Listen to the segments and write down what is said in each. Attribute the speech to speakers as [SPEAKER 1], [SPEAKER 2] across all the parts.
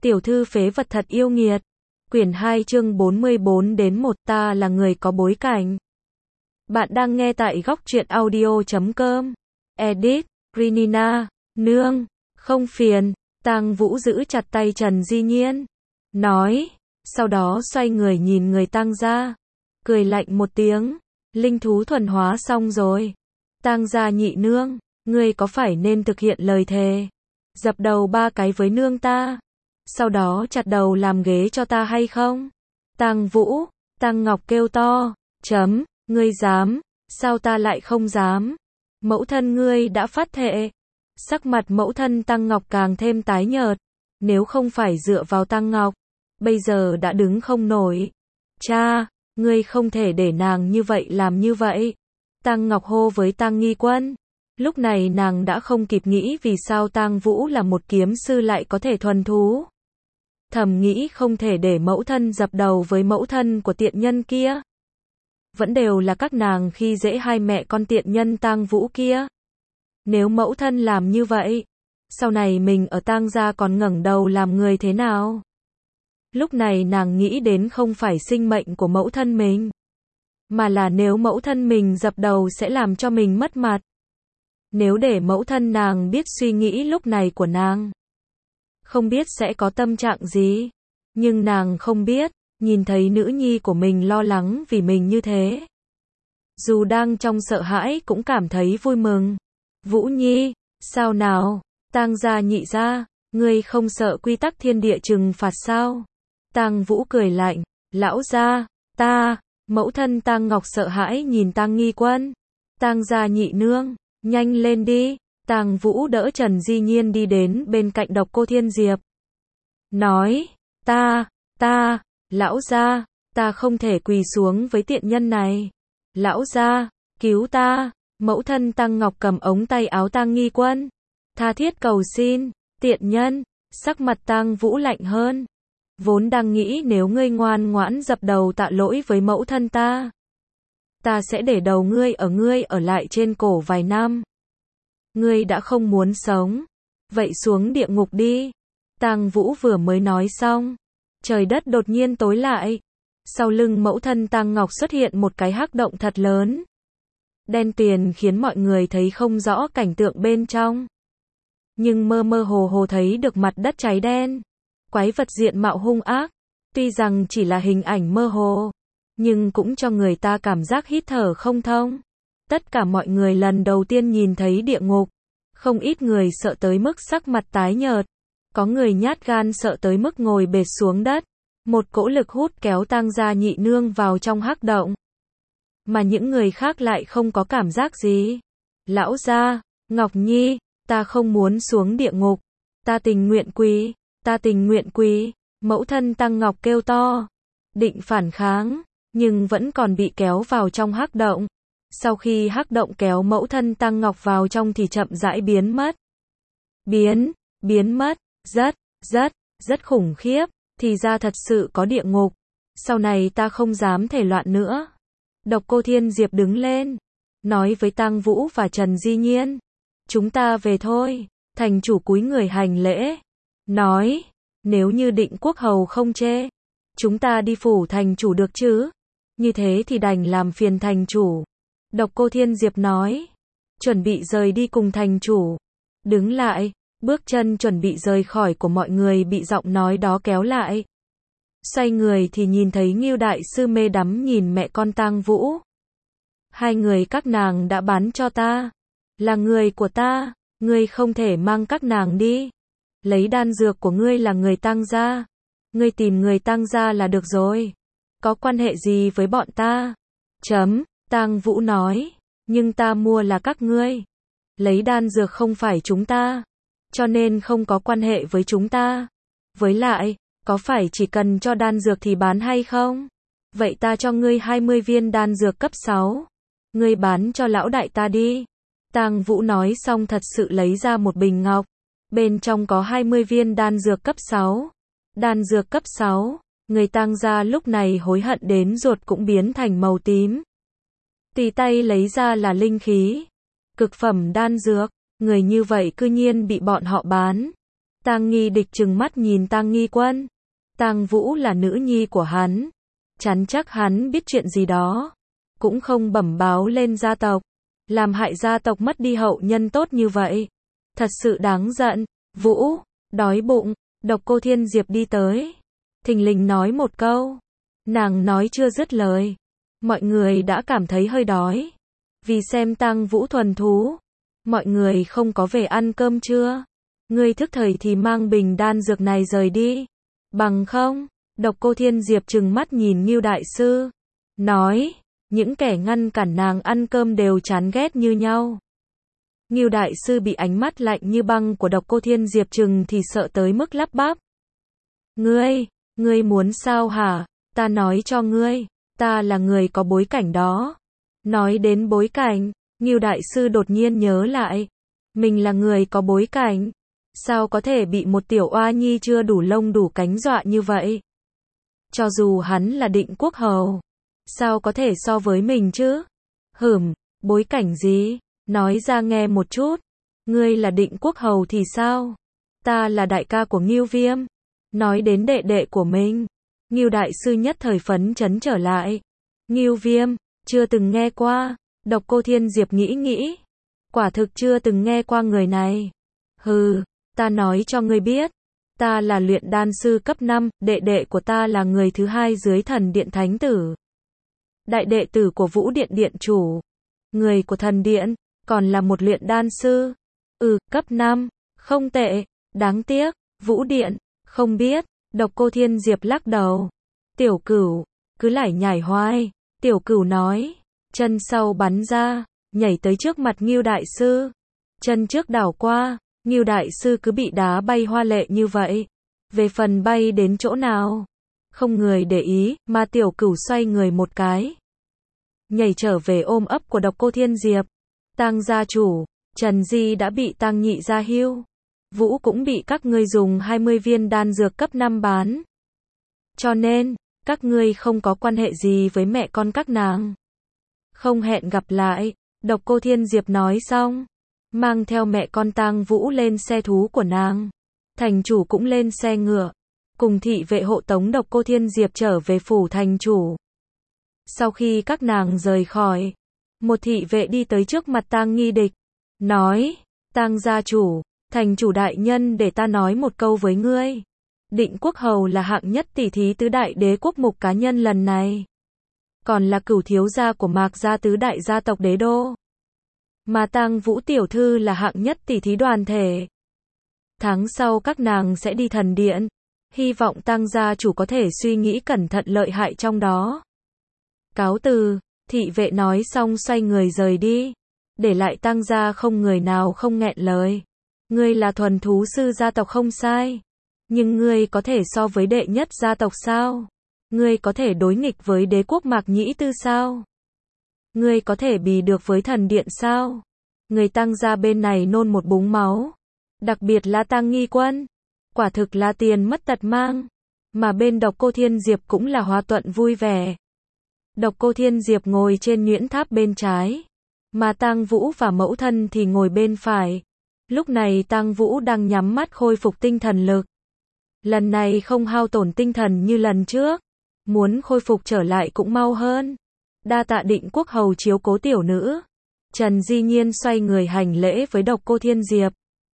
[SPEAKER 1] Tiểu thư phế vật thật yêu nghiệt. Quyển 2 chương 44-1 ta là người có bối cảnh. Bạn đang nghe tại góc truyện audio.com. Edit, Grinina, nương, không phiền. Tang Vũ giữ chặt tay Trần Di Nhiên. Nói, sau đó xoay người nhìn người Tang gia. Cười lạnh một tiếng. Linh thú thuần hóa xong rồi. Tang gia nhị nương, ngươi có phải nên thực hiện lời thề. Dập đầu 3 cái với nương ta. Sau đó chặt đầu làm ghế cho ta hay không? Tang Vũ, Tang Ngọc kêu to. Ngươi dám, sao ta lại không dám? Mẫu thân ngươi đã phát thệ. Sắc mặt mẫu thân Tang Ngọc càng thêm tái nhợt. Nếu không phải dựa vào Tang Ngọc, bây giờ đã đứng không nổi. Cha, ngươi không thể để nàng như vậy làm như vậy. Tang Ngọc hô với Tang Nghi Quân. Lúc này nàng đã không kịp nghĩ vì sao Tang Vũ là một kiếm sư lại có thể thuần thú. Thầm nghĩ không thể để mẫu thân dập đầu với mẫu thân của tiện nhân kia. Vẫn đều là các nàng khi dễ hai mẹ con tiện nhân Tang Vũ kia. Nếu mẫu thân làm như vậy, sau này mình ở Tang gia còn ngẩng đầu làm người thế nào? Lúc này nàng nghĩ đến không phải sinh mệnh của mẫu thân mình, mà là nếu mẫu thân mình dập đầu sẽ làm cho mình mất mặt. Nếu để mẫu thân nàng biết suy nghĩ lúc này của nàng, không biết sẽ có tâm trạng gì. Nhưng nàng không biết, nhìn thấy nữ nhi của mình lo lắng vì mình như thế. Dù đang trong sợ hãi cũng cảm thấy vui mừng. Vũ Nhi, sao nào? Tang gia nhị gia, ngươi không sợ quy tắc thiên địa trừng phạt sao? Tang Vũ cười lạnh, lão gia, mẫu thân Tang Ngọc sợ hãi nhìn Tang Nghi Quân. Tang gia nhị nương, nhanh lên đi. Tang Vũ đỡ Trần Di Nhiên đi đến bên cạnh Độc Cô Thiên Diệp. Nói, lão gia, ta không thể quỳ xuống với tiện nhân này. Lão gia, cứu ta. Mẫu thân Tang Ngọc cầm ống tay áo Tang Nghi Quân, tha thiết cầu xin. Tiện nhân, sắc mặt Tang Vũ lạnh hơn. Vốn đang nghĩ nếu ngươi ngoan ngoãn dập đầu tạ lỗi với mẫu thân ta sẽ để đầu ngươi ở lại trên cổ vài năm. Ngươi đã không muốn sống, vậy xuống địa ngục đi. Tang Vũ vừa mới nói xong, trời đất đột nhiên tối lại. Sau lưng mẫu thân Tang Ngọc xuất hiện một cái hắc động thật lớn, đen tuyền khiến mọi người thấy không rõ cảnh tượng bên trong. Nhưng mơ mơ hồ hồ thấy được mặt đất cháy đen. Quái vật diện mạo hung ác, tuy rằng chỉ là hình ảnh mơ hồ, nhưng cũng cho người ta cảm giác hít thở không thông. Tất cả mọi người lần đầu tiên nhìn thấy địa ngục, không ít người sợ tới mức sắc mặt tái nhợt, có người nhát gan sợ tới mức ngồi bệt xuống đất. Một cỗ lực hút kéo Tang gia nhị nương vào trong hắc động, mà những người khác lại không có cảm giác gì. Lão gia, Ngọc Nhi, ta không muốn xuống địa ngục, ta tình nguyện quỳ. Mẫu thân Tang Ngọc kêu to, định phản kháng, nhưng vẫn còn bị kéo vào trong hắc động. Sau khi hắc động kéo mẫu thân Tang Ngọc vào trong thì chậm rãi biến mất. Biến mất, rất khủng khiếp, thì ra thật sự có địa ngục. Sau này ta không dám thể loạn nữa. Độc Cô Thiên Diệp đứng lên, nói với Tang Vũ và Trần Di Nhiên, chúng ta về thôi. Thành chủ cúi người hành lễ, nói, nếu như Định Quốc hầu không chê, chúng ta đi phủ thành chủ được chứ? Như thế thì đành làm phiền thành chủ. Độc Cô Thiên Diệp nói, chuẩn bị rời đi cùng thành chủ. Đứng lại, bước chân chuẩn bị rời khỏi của mọi người bị giọng nói đó kéo lại. Xoay người thì nhìn thấy Ngưu đại sư mê đắm nhìn mẹ con Tang Vũ. Hai người các nàng đã bán cho ta, là người của ta, ngươi không thể mang các nàng đi. Lấy đan dược của ngươi là người Tang gia, ngươi tìm người Tang gia là được rồi. Có quan hệ gì với bọn ta? Tang Vũ nói, nhưng ta mua là các ngươi. Lấy đan dược không phải chúng ta, cho nên không có quan hệ với chúng ta. Với lại, có phải chỉ cần cho đan dược thì bán hay không? Vậy ta cho ngươi 20 viên đan dược cấp 6. Ngươi bán cho lão đại ta đi. Tang Vũ nói xong thật sự lấy ra một bình ngọc. Bên trong có 20 viên đan dược cấp 6. Đan dược cấp 6, người Tang gia lúc này hối hận đến ruột cũng biến thành màu tím. Tì tay lấy ra là linh khí, cực phẩm đan dược, người như vậy cư nhiên bị bọn họ bán. Tang Nghi Địch trừng mắt nhìn Tang Nghi Quân. Tang Vũ là nữ nhi của hắn, chắn chắc hắn biết chuyện gì đó, cũng không bẩm báo lên gia tộc, làm hại gia tộc mất đi hậu nhân tốt như vậy. Thật sự đáng giận. Vũ, đói bụng. Độc Cô Thiên Diệp đi tới, thình lình nói một câu. Nàng nói chưa dứt lời, mọi người đã cảm thấy hơi đói. Vì xem Tang Vũ thuần thú, mọi người không có về ăn cơm chưa? Ngươi thức thời thì mang bình đan dược này rời đi. Bằng không, Độc Cô Thiên Diệp trừng mắt nhìn Ngưu Đại Sư, nói, những kẻ ngăn cản nàng ăn cơm đều chán ghét như nhau. Ngưu Đại Sư bị ánh mắt lạnh như băng của Độc Cô Thiên Diệp trừng thì sợ tới mức lắp bắp. Ngươi muốn sao hả? Ta nói cho ngươi, ta là người có bối cảnh đó. Nói đến bối cảnh, Ngưu Đại Sư đột nhiên nhớ lại, mình là người có bối cảnh, sao có thể bị một tiểu oa nhi chưa đủ lông đủ cánh dọa như vậy? Cho dù hắn là Định Quốc Hầu, sao có thể so với mình chứ? Bối cảnh gì? Nói ra nghe một chút. Ngươi là Định Quốc Hầu thì sao? Ta là đại ca của Ngưu Viêm. Nói đến đệ đệ của mình, Ngưu Đại Sư nhất thời phấn chấn trở lại. Ngưu Viêm, chưa từng nghe qua. Độc Cô Thiên Diệp nghĩ, quả thực chưa từng nghe qua người này. Ta nói cho ngươi biết, ta là luyện đan sư cấp 5, đệ đệ của ta là người thứ hai dưới Thần Điện Thánh Tử, đại đệ tử của Vũ Điện Điện chủ, người của Thần Điện, còn là một luyện đan sư. Cấp 5, không tệ, đáng tiếc, Vũ Điện, không biết. Độc Cô Thiên Diệp lắc đầu. Tiểu Cửu, cứ lải nhải hoài. Tiểu Cửu nói, chân sau bắn ra, nhảy tới trước mặt Ngưu Đại Sư. Chân trước đảo qua, Ngưu Đại Sư cứ bị đá bay hoa lệ như vậy. Về phần bay đến chỗ nào, không người để ý, mà Tiểu Cửu xoay người một cái, nhảy trở về ôm ấp của Độc Cô Thiên Diệp. Tang gia chủ, Trần Di đã bị Tang nhị gia hưu. Vũ cũng bị các ngươi dùng 20 viên đan dược cấp 5 bán. Cho nên, các ngươi không có quan hệ gì với mẹ con các nàng. Không hẹn gặp lại. Độc Cô Thiên Diệp nói xong, mang theo mẹ con Tang Vũ lên xe thú của nàng. Thành chủ cũng lên xe ngựa, cùng thị vệ hộ tống Độc Cô Thiên Diệp trở về phủ thành chủ. Sau khi các nàng rời khỏi, một thị vệ đi tới trước mặt Tang Nghi Địch, nói, Tang gia chủ, thành chủ đại nhân để ta nói một câu với ngươi. Định Quốc Hầu là hạng nhất tỷ thí tứ đại đế quốc mục cá nhân lần này, còn là cửu thiếu gia của Mạc gia tứ đại gia tộc đế đô. Mà Tang Vũ tiểu thư là hạng nhất tỷ thí đoàn thể. Tháng sau các nàng sẽ đi Thần Điện, hy vọng Tang gia chủ có thể suy nghĩ cẩn thận lợi hại trong đó. Cáo từ, thị vệ nói xong xoay người rời đi, để lại Tang gia không người nào không nghẹn lời. Ngươi là thuần thú sư gia tộc không sai, nhưng ngươi có thể so với đệ nhất gia tộc sao? Ngươi có thể đối nghịch với đế quốc Mạc Nhĩ Tư sao? Ngươi có thể bì được với Thần Điện sao? Người Tang gia bên này nôn một búng máu, đặc biệt là Tang Nghi Quân, quả thực là tiền mất tật mang. Mà bên Độc Cô Thiên Diệp cũng là hòa thuận vui vẻ. Độc Cô Thiên Diệp ngồi trên nhuyễn tháp bên trái, mà Tang Vũ và mẫu thân thì ngồi bên phải. Lúc này Tang Vũ đang nhắm mắt khôi phục tinh thần lực. Lần này không hao tổn tinh thần như lần trước, muốn khôi phục trở lại cũng mau hơn. Đa tạ Định Quốc Hầu chiếu cố tiểu nữ. Trần Di Nhiên xoay người hành lễ với Độc Cô Thiên Diệp.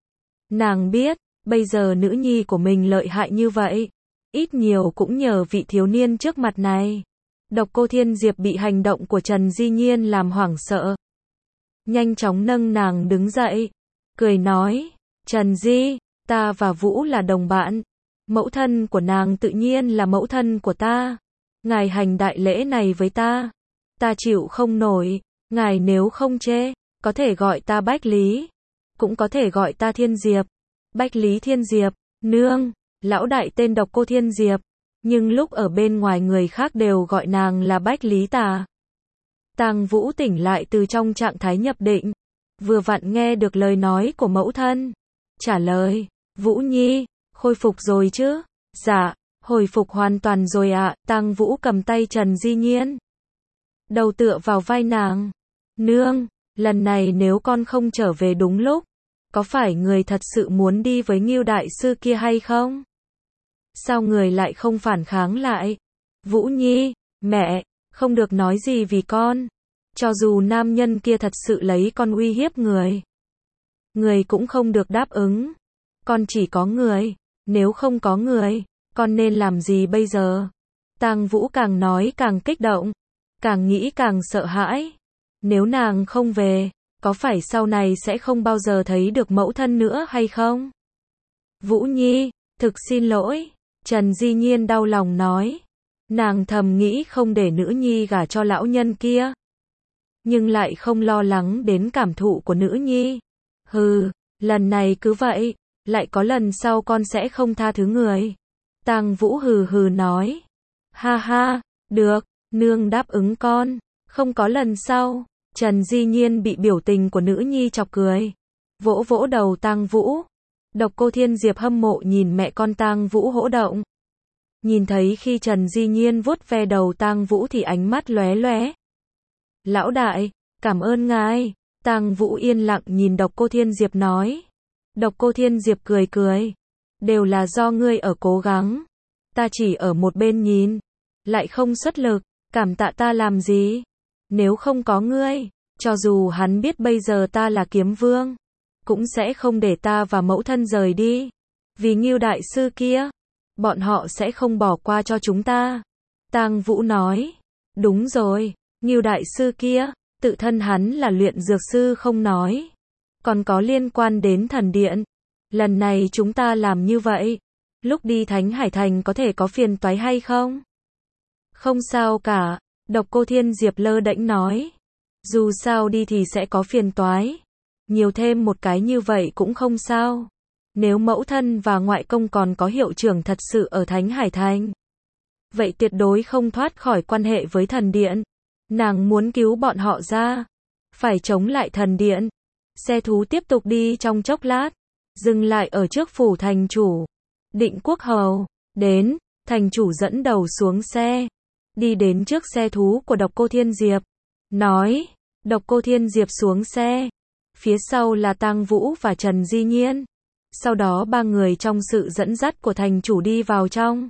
[SPEAKER 1] Nàng biết, bây giờ nữ nhi của mình lợi hại như vậy, ít nhiều cũng nhờ vị thiếu niên trước mặt này. Độc Cô Thiên Diệp bị hành động của Trần Di Nhiên làm hoảng sợ, nhanh chóng nâng nàng đứng dậy, cười nói, Trần Di, ta và Vũ là đồng bạn, mẫu thân của nàng tự nhiên là mẫu thân của ta. Ngài hành đại lễ này với ta, ta chịu không nổi. Ngài nếu không chê, có thể gọi ta Bách Lý, cũng có thể gọi ta Thiên Diệp. Bách Lý Thiên Diệp, nương, lão đại tên Độc Cô Thiên Diệp, nhưng lúc ở bên ngoài người khác đều gọi nàng là Bách Lý Tà. Tang Vũ tỉnh lại từ trong trạng thái nhập định, vừa vặn nghe được lời nói của mẫu thân, trả lời, Vũ Nhi, khôi phục rồi chứ? Dạ, hồi phục hoàn toàn rồi ạ. Tang Vũ cầm tay Trần Di Nhiên, đầu tựa vào vai nàng. Nương, lần này nếu con không trở về đúng lúc, có phải người thật sự muốn đi với Ngưu đại sư kia hay không? Sao người lại không phản kháng lại? Vũ Nhi, mẹ, không được nói gì vì con. Cho dù nam nhân kia thật sự lấy con uy hiếp người cũng không được đáp ứng. Con chỉ có người, nếu không có người, con nên làm gì bây giờ? Tang Vũ càng nói càng kích động, càng nghĩ càng sợ hãi. Nếu nàng không về, có phải sau này sẽ không bao giờ thấy được mẫu thân nữa hay không? Vũ Nhi, thực xin lỗi, Trần Di Nhiên đau lòng nói. Nàng thầm nghĩ không để nữ nhi gả cho lão nhân kia, nhưng lại không lo lắng đến cảm thụ của nữ nhi. Hừ, lần này cứ vậy, lại có lần sau con sẽ không tha thứ người. Tang Vũ hừ hừ nói. Ha ha, được, nương đáp ứng con, không có lần sau. Trần Di Nhiên bị biểu tình của nữ nhi chọc cười, vỗ vỗ đầu Tang Vũ. Độc Cô Thiên Diệp hâm mộ nhìn mẹ con Tang Vũ hỗ động. Nhìn thấy khi Trần Di Nhiên vuốt ve đầu Tang Vũ thì ánh mắt lóe lóe. Lão đại, cảm ơn ngài. Tang Vũ yên lặng nhìn Độc Cô Thiên Diệp nói. Độc Cô Thiên Diệp cười cười. Đều là do ngươi ở cố gắng. Ta chỉ ở một bên nhìn, lại không xuất lực, cảm tạ ta làm gì? Nếu không có ngươi, cho dù hắn biết bây giờ ta là kiếm vương, cũng sẽ không để ta và mẫu thân rời đi. Vì Ngưu đại sư kia, bọn họ sẽ không bỏ qua cho chúng ta. Tang Vũ nói. Đúng rồi, Ngưu đại sư kia, tự thân hắn là luyện dược sư không nói, còn có liên quan đến thần điện. Lần này chúng ta làm như vậy, lúc đi Thánh Hải Thành có thể có phiền toái hay không? Không sao cả, Độc Cô Thiên Diệp lơ đễnh nói. Dù sao đi thì sẽ có phiền toái, nhiều thêm một cái như vậy cũng không sao. Nếu mẫu thân và ngoại công còn có hiệu trưởng thật sự ở Thánh Hải Thành, vậy tuyệt đối không thoát khỏi quan hệ với thần điện. Nàng muốn cứu bọn họ ra, phải chống lại thần điện. Xe thú tiếp tục đi trong chốc lát, dừng lại ở trước phủ thành chủ. Định Quốc Hầu, đến, thành chủ dẫn đầu xuống xe, đi đến trước xe thú của Độc Cô Thiên Diệp, nói. Độc Cô Thiên Diệp xuống xe, phía sau là Tang Vũ và Trần Di Nhiên. Sau đó ba người trong sự dẫn dắt của thành chủ đi vào trong.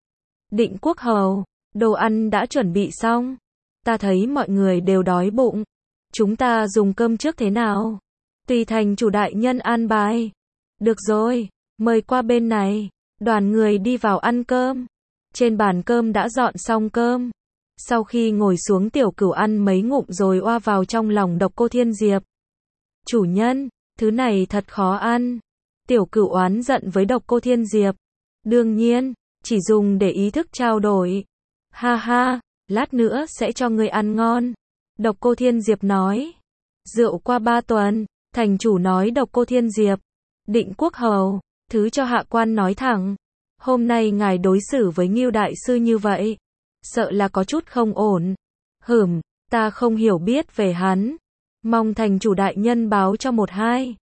[SPEAKER 1] Định Quốc Hầu, đồ ăn đã chuẩn bị xong. Ta thấy mọi người đều đói bụng. Chúng ta dùng cơm trước thế nào? Tùy thành chủ đại nhân an bài. Được rồi, mời qua bên này. Đoàn người đi vào ăn cơm. Trên bàn cơm đã dọn xong cơm. Sau khi ngồi xuống Tiểu Cửu ăn mấy ngụm rồi oa vào trong lòng Độc Cô Thiên Diệp. Chủ nhân, thứ này thật khó ăn. Tiểu Cửu oán giận với Độc Cô Thiên Diệp. Đương nhiên, chỉ dùng để ý thức trao đổi. Ha ha, lát nữa sẽ cho ngươi ăn ngon. Độc Cô Thiên Diệp nói. Rượu qua 3 tuần, thành chủ nói Độc Cô Thiên Diệp. Định Quốc Hầu, thứ cho hạ quan nói thẳng. Hôm nay ngài đối xử với Ngưu đại sư như vậy, sợ là có chút không ổn. Ta không hiểu biết về hắn. Mong thành chủ đại nhân báo cho 1-2.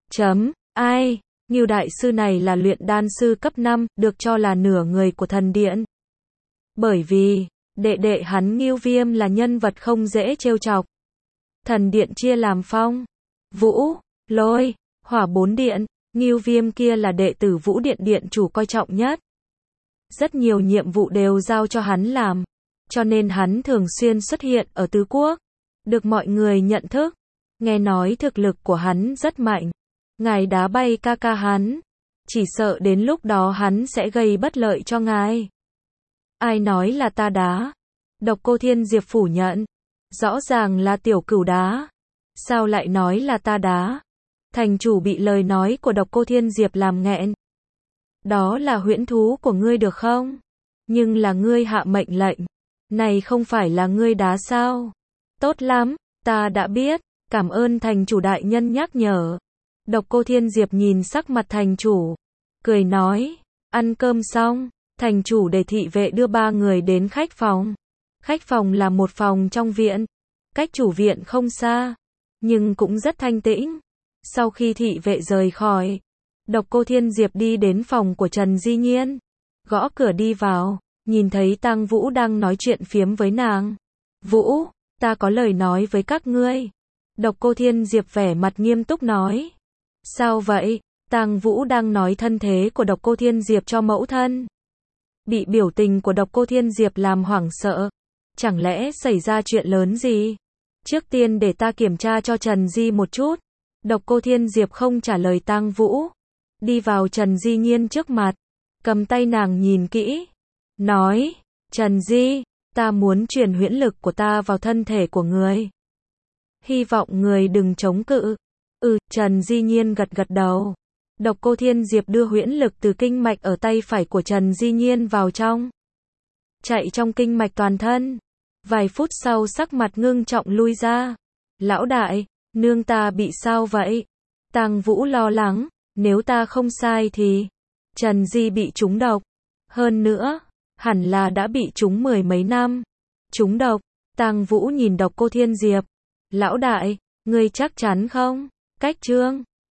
[SPEAKER 1] Ai, Ngưu đại sư này là luyện đan sư cấp 5, được cho là nửa người của thần điện. Bởi vì, đệ đệ hắn Ngưu Viêm là nhân vật không dễ trêu chọc. Thần điện chia làm phong, vũ, lôi, hỏa 4 điện, Ngưu Viêm kia là đệ tử Vũ Điện điện chủ coi trọng nhất. Rất nhiều nhiệm vụ đều giao cho hắn làm, cho nên hắn thường xuyên xuất hiện ở tứ quốc, được mọi người nhận thức. Nghe nói thực lực của hắn rất mạnh, ngài đá bay ca ca hắn, chỉ sợ đến lúc đó hắn sẽ gây bất lợi cho ngài. Ai nói là ta đá? Độc Cô Thiên Diệp phủ nhận. Rõ ràng là Tiểu Cửu đá. Sao lại nói là ta đá? Thành chủ bị lời nói của Độc Cô Thiên Diệp làm nghẹn. Đó là huyễn thú của ngươi được không? Nhưng là ngươi hạ mệnh lệnh. Này không phải là ngươi đá sao? Tốt lắm, ta đã biết. Cảm ơn thành chủ đại nhân nhắc nhở. Độc Cô Thiên Diệp nhìn sắc mặt thành chủ, cười nói. Ăn cơm xong, thành chủ để thị vệ đưa 3 người đến khách phòng. Khách phòng là một phòng trong viện, cách chủ viện không xa, nhưng cũng rất thanh tĩnh. Sau khi thị vệ rời khỏi, Độc Cô Thiên Diệp đi đến phòng của Trần Di Nhiên, gõ cửa đi vào, nhìn thấy Tang Vũ đang nói chuyện phiếm với nàng. Vũ, ta có lời nói với các ngươi. Độc Cô Thiên Diệp vẻ mặt nghiêm túc nói. Sao vậy? Tang Vũ đang nói thân thế của Độc Cô Thiên Diệp cho mẫu thân. Bị biểu tình của Độc Cô Thiên Diệp làm hoảng sợ. Chẳng lẽ xảy ra chuyện lớn gì? Trước tiên để ta kiểm tra cho Trần Di một chút. Độc Cô Thiên Diệp không trả lời Tang Vũ. Đi vào Trần Di Nhiên trước mặt. Cầm tay nàng nhìn kỹ. Nói, Trần Di, ta muốn truyền huyễn lực của ta vào thân thể của người. Hy vọng người đừng chống cự. Trần Di Nhiên gật gật đầu. Độc Cô Thiên Diệp đưa huyễn lực từ kinh mạch ở tay phải của Trần Di Nhiên vào trong. Chạy trong kinh mạch toàn thân. Vài phút sau sắc mặt ngưng trọng lui ra. Lão đại, nương ta bị sao vậy? Tang Vũ lo lắng, nếu ta không sai thì Trần Di bị trúng độc. Hơn nữa, hẳn là đã bị trúng 10 mấy năm. Trúng độc, Tang Vũ nhìn Độc Cô Thiên Diệp. Lão đại, ngươi chắc chắn không? Cách Trương